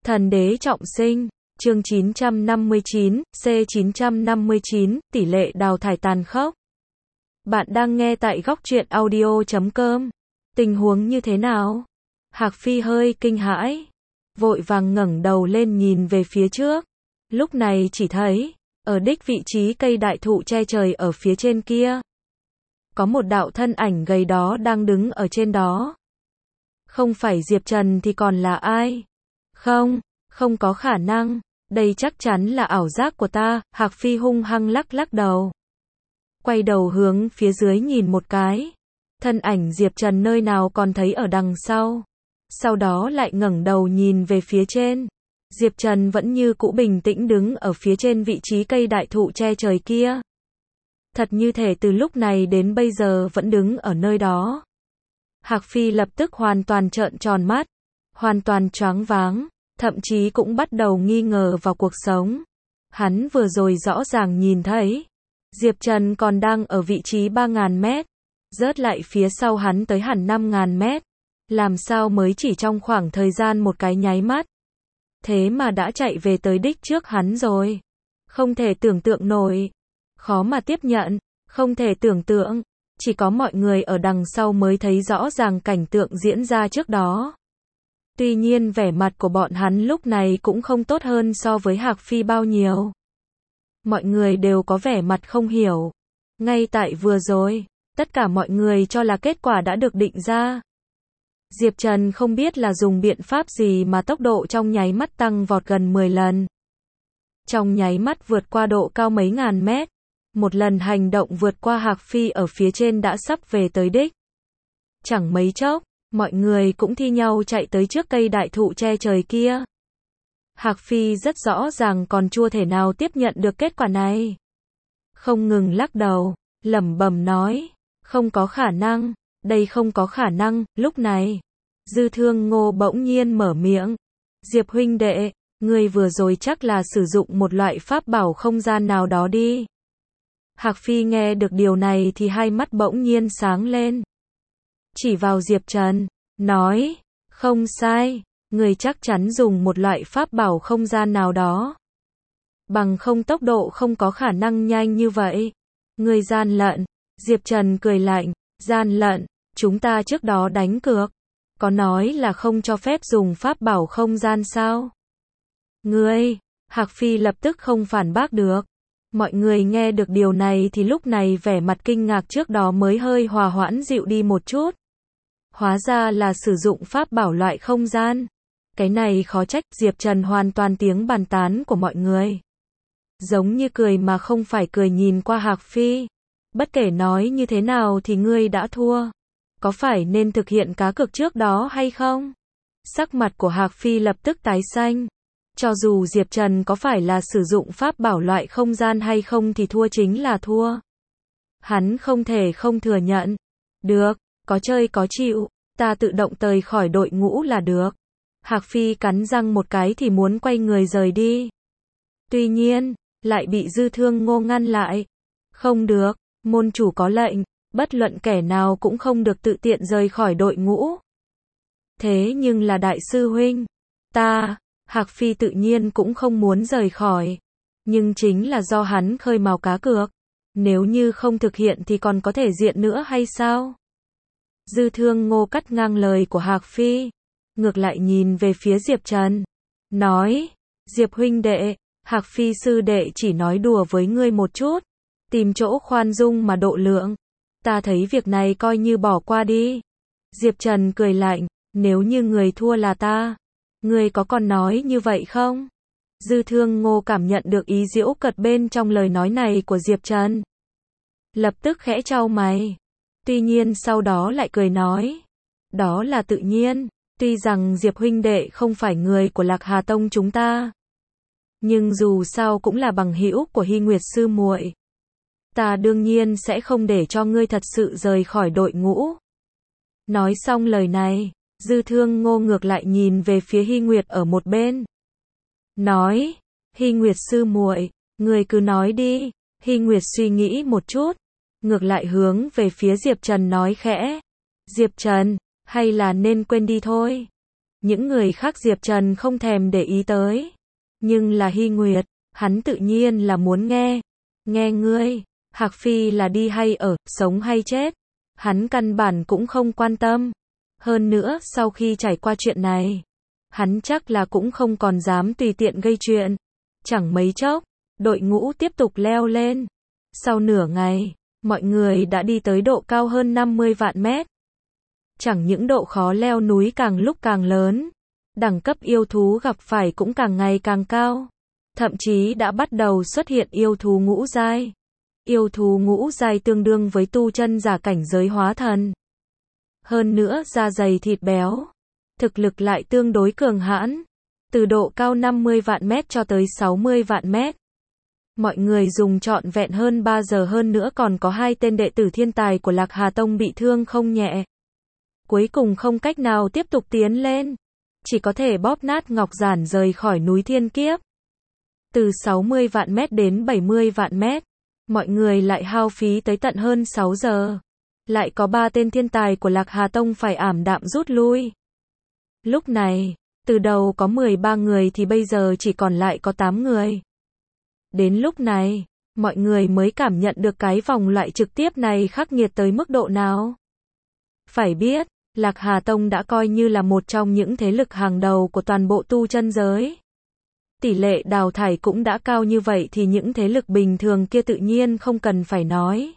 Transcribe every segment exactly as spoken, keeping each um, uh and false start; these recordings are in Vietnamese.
Thần đế trọng sinh, chương chín trăm năm mươi chín, C chín trăm năm mươi chín, tỷ lệ đào thải tàn khốc. Bạn đang nghe tại góc truyện audio chấm com. Tình huống như thế nào? Hạc Phi hơi kinh hãi, vội vàng ngẩng đầu lên nhìn về phía trước. Lúc này chỉ thấy, ở đích vị trí cây đại thụ che trời ở phía trên kia, có một đạo thân ảnh gầy đó đang đứng ở trên đó. Không phải Diệp Trần thì còn là ai? Không, không có khả năng, đây chắc chắn là ảo giác của ta. Hạc Phi hung hăng lắc lắc đầu, quay đầu hướng phía dưới nhìn một cái. Thân ảnh Diệp Trần nơi nào còn thấy ở đằng sau. Sau đó lại ngẩng đầu nhìn về phía trên. Diệp Trần vẫn như cũ bình tĩnh đứng ở phía trên vị trí cây đại thụ che trời kia. Thật như thể từ lúc này đến bây giờ vẫn đứng ở nơi đó. Hạc Phi lập tức hoàn toàn trợn tròn mắt, hoàn toàn choáng váng, thậm chí cũng bắt đầu nghi ngờ vào cuộc sống. Hắn vừa rồi rõ ràng nhìn thấy, Diệp Trần còn đang ở vị trí ba nghìn mét, rớt lại phía sau hắn tới hẳn năm nghìn mét. Làm sao mới chỉ trong khoảng thời gian một cái nháy mắt, thế mà đã chạy về tới đích trước hắn rồi. Không thể tưởng tượng nổi, khó mà tiếp nhận, không thể tưởng tượng. Chỉ có mọi người ở đằng sau mới thấy rõ ràng cảnh tượng diễn ra trước đó. Tuy nhiên vẻ mặt của bọn hắn lúc này cũng không tốt hơn so với Hạc Phi bao nhiêu. Mọi người đều có vẻ mặt không hiểu. Ngay tại vừa rồi, tất cả mọi người cho là kết quả đã được định ra. Diệp Trần không biết là dùng biện pháp gì mà tốc độ trong nháy mắt tăng vọt gần mười lần. Trong nháy mắt vượt qua độ cao mấy ngàn mét. Một lần hành động vượt qua Hạc Phi ở phía trên đã sắp về tới đích. Chẳng mấy chốc, mọi người cũng thi nhau chạy tới trước cây đại thụ che trời kia. Hạc Phi rất rõ ràng còn chưa thể nào tiếp nhận được kết quả này. Không ngừng lắc đầu, lẩm bẩm nói, không có khả năng, đây không có khả năng. Lúc này, Dư Thương Ngô bỗng nhiên mở miệng. Diệp huynh đệ, ngươi vừa rồi chắc là sử dụng một loại pháp bảo không gian nào đó đi. Hạc Phi nghe được điều này thì hai mắt bỗng nhiên sáng lên. Chỉ vào Diệp Trần, nói, không sai, người chắc chắn dùng một loại pháp bảo không gian nào đó. Bằng không tốc độ không có khả năng nhanh như vậy. Người gian lận. Diệp Trần cười lạnh, gian lận, chúng ta trước đó đánh cược. Có nói là không cho phép dùng pháp bảo không gian sao? Ngươi, Hạc Phi lập tức không phản bác được. Mọi người nghe được điều này thì lúc này vẻ mặt kinh ngạc trước đó mới hơi hòa hoãn dịu đi một chút. Hóa ra là sử dụng pháp bảo loại không gian. Cái này khó trách. Diệp Trần hoàn toàn tiếng bàn tán của mọi người. Giống như cười mà không phải cười nhìn qua Hạc Phi. Bất kể nói như thế nào thì ngươi đã thua. Có phải nên thực hiện cá cược trước đó hay không? Sắc mặt của Hạc Phi lập tức tái xanh. Cho dù Diệp Trần có phải là sử dụng pháp bảo loại không gian hay không thì thua chính là thua. Hắn không thể không thừa nhận. Được, có chơi có chịu, ta tự động rời khỏi đội ngũ là được. Hạc Phi cắn răng một cái thì muốn quay người rời đi. Tuy nhiên, lại bị Dư Thương Ngô ngăn lại. Không được, môn chủ có lệnh, bất luận kẻ nào cũng không được tự tiện rời khỏi đội ngũ. Thế nhưng là đại sư huynh, ta... Hạc Phi tự nhiên cũng không muốn rời khỏi. Nhưng chính là do hắn khơi mào cá cược. Nếu như không thực hiện thì còn có thể diện nữa hay sao? Dư Thương Ngô cắt ngang lời của Hạc Phi. Ngược lại nhìn về phía Diệp Trần. Nói, Diệp huynh đệ, Hạc Phi sư đệ chỉ nói đùa với ngươi một chút. Tìm chỗ khoan dung mà độ lượng. Ta thấy việc này coi như bỏ qua đi. Diệp Trần cười lạnh, nếu như người thua là ta. Ngươi có còn nói như vậy không? Dư Thương Ngô cảm nhận được ý giễu cợt bên trong lời nói này của Diệp Trần. Lập tức khẽ chau mày. Tuy nhiên sau đó lại cười nói. Đó là tự nhiên. Tuy rằng Diệp huynh đệ không phải người của Lạc Hà Tông chúng ta. Nhưng dù sao cũng là bằng hữu của Hy Nguyệt sư muội. Ta đương nhiên sẽ không để cho ngươi thật sự rời khỏi đội ngũ. Nói xong lời này. Dư Thương Ngô ngược lại nhìn về phía Hy Nguyệt ở một bên. Nói, Hy Nguyệt sư muội, người cứ nói đi. Hy Nguyệt suy nghĩ một chút, ngược lại hướng về phía Diệp Trần nói khẽ. Diệp Trần, hay là nên quên đi thôi. Những người khác Diệp Trần không thèm để ý tới. Nhưng là Hy Nguyệt, hắn tự nhiên là muốn nghe. Nghe ngươi, Hạc Phi là đi hay ở, sống hay chết. Hắn căn bản cũng không quan tâm. Hơn nữa, sau khi trải qua chuyện này, hắn chắc là cũng không còn dám tùy tiện gây chuyện. Chẳng mấy chốc, đội ngũ tiếp tục leo lên. Sau nửa ngày, mọi người đã đi tới độ cao hơn năm mươi vạn mét. Chẳng những độ khó leo núi càng lúc càng lớn, đẳng cấp yêu thú gặp phải cũng càng ngày càng cao. Thậm chí đã bắt đầu xuất hiện yêu thú ngũ giai. Yêu thú ngũ giai tương đương với tu chân giả cảnh giới hóa thần. Hơn nữa da dày thịt béo, thực lực lại tương đối cường hãn. Từ độ cao năm mươi vạn mét cho tới sáu mươi vạn mét. Mọi người dùng trọn vẹn hơn ba giờ, hơn nữa còn có hai tên đệ tử thiên tài của Lạc Hà Tông bị thương không nhẹ. Cuối cùng không cách nào tiếp tục tiến lên, chỉ có thể bóp nát ngọc giản rời khỏi núi thiên kiếp. Từ sáu mươi vạn mét đến bảy mươi vạn mét, mọi người lại hao phí tới tận hơn sáu giờ. Lại có ba tên thiên tài của Lạc Hà Tông phải ảm đạm rút lui. Lúc này, từ đầu có mười ba người thì bây giờ chỉ còn lại có tám người. Đến lúc này, mọi người mới cảm nhận được cái vòng loại trực tiếp này khắc nghiệt tới mức độ nào. Phải biết, Lạc Hà Tông đã coi như là một trong những thế lực hàng đầu của toàn bộ tu chân giới. Tỷ lệ đào thải cũng đã cao như vậy thì những thế lực bình thường kia tự nhiên không cần phải nói.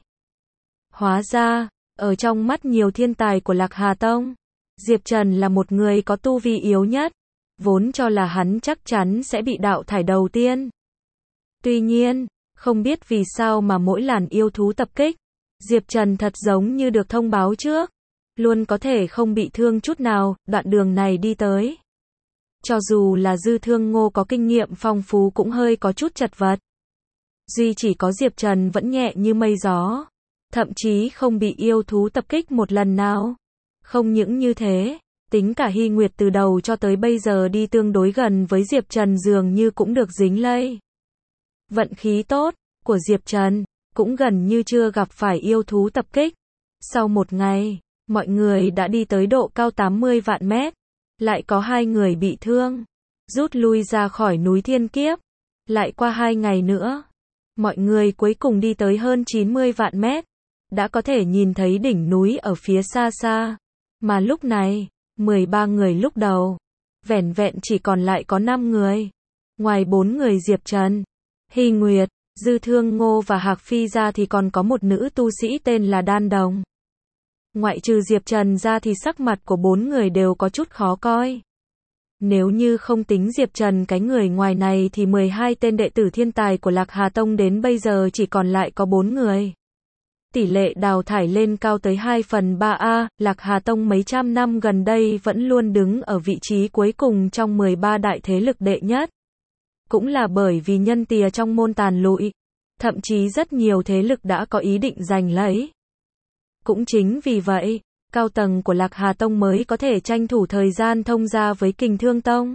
Hóa ra, ở trong mắt nhiều thiên tài của Lạc Hà Tông, Diệp Trần là một người có tu vi yếu nhất, vốn cho là hắn chắc chắn sẽ bị đào thải đầu tiên. Tuy nhiên, không biết vì sao mà mỗi làn yêu thú tập kích, Diệp Trần thật giống như được thông báo trước, luôn có thể không bị thương chút nào, đoạn đường này đi tới. Cho dù là Dư Thương Ngô có kinh nghiệm phong phú cũng hơi có chút chật vật. Duy chỉ có Diệp Trần vẫn nhẹ như mây gió, thậm chí không bị yêu thú tập kích một lần nào. Không những như thế, tính cả Hy Nguyệt từ đầu cho tới bây giờ đi tương đối gần với Diệp Trần dường như cũng được dính lây. Vận khí tốt của Diệp Trần cũng gần như chưa gặp phải yêu thú tập kích. Sau một ngày, mọi người đã đi tới độ cao tám mươi vạn mét. Lại có hai người bị thương, rút lui ra khỏi núi thiên kiếp. Lại qua hai ngày nữa, mọi người cuối cùng đi tới hơn chín mươi vạn mét. Đã có thể nhìn thấy đỉnh núi ở phía xa xa. Mà lúc này, mười ba người lúc đầu, vẻn vẹn chỉ còn lại có năm người. Ngoài bốn người Diệp Trần, Hy Nguyệt, Dư Thương Ngô và Hạc Phi ra thì còn có một nữ tu sĩ tên là Đan Đồng. Ngoại trừ Diệp Trần ra thì sắc mặt của bốn người đều có chút khó coi. Nếu như không tính Diệp Trần cái người ngoài này thì mười hai tên đệ tử thiên tài của Lạc Hà Tông đến bây giờ chỉ còn lại có bốn người. Tỷ lệ đào thải lên cao tới hai phần ba a, Lạc Hà Tông mấy trăm năm gần đây vẫn luôn đứng ở vị trí cuối cùng trong mười ba đại thế lực đệ nhất. Cũng là bởi vì nhân tìa trong môn tàn lụi, thậm chí rất nhiều thế lực đã có ý định giành lấy. Cũng chính vì vậy, cao tầng của Lạc Hà Tông mới có thể tranh thủ thời gian thông gia với Kình Thương Tông.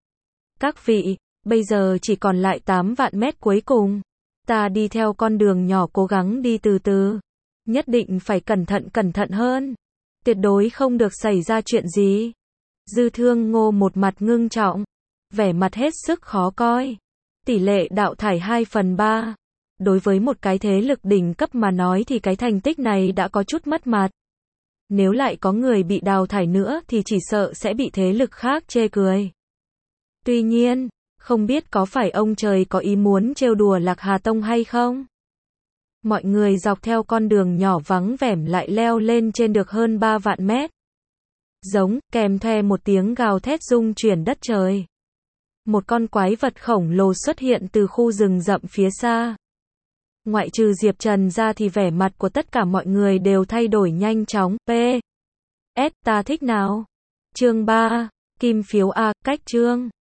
Các vị, bây giờ chỉ còn lại tám vạn mét cuối cùng. Ta đi theo con đường nhỏ cố gắng đi từ từ. Nhất định phải cẩn thận cẩn thận hơn. Tuyệt đối không được xảy ra chuyện gì. Dư Thương Ngô một mặt ngưng trọng, vẻ mặt hết sức khó coi. Tỷ lệ đào thải hai phần ba. Đối với một cái thế lực đỉnh cấp mà nói thì cái thành tích này đã có chút mất mặt. Nếu lại có người bị đào thải nữa thì chỉ sợ sẽ bị thế lực khác chê cười. Tuy nhiên, không biết có phải ông trời có ý muốn trêu đùa Lạc Hà Tông hay không? Mọi người dọc theo con đường nhỏ vắng vẻm lại leo lên trên được hơn ba vạn mét. Giống, kèm theo một tiếng gào thét rung chuyển đất trời. Một con quái vật khổng lồ xuất hiện từ khu rừng rậm phía xa. Ngoại trừ Diệp Trần ra thì vẻ mặt của tất cả mọi người đều thay đổi nhanh chóng. P. S. Ta thích nào? Chương ba. Kim phiếu A. Cách chương.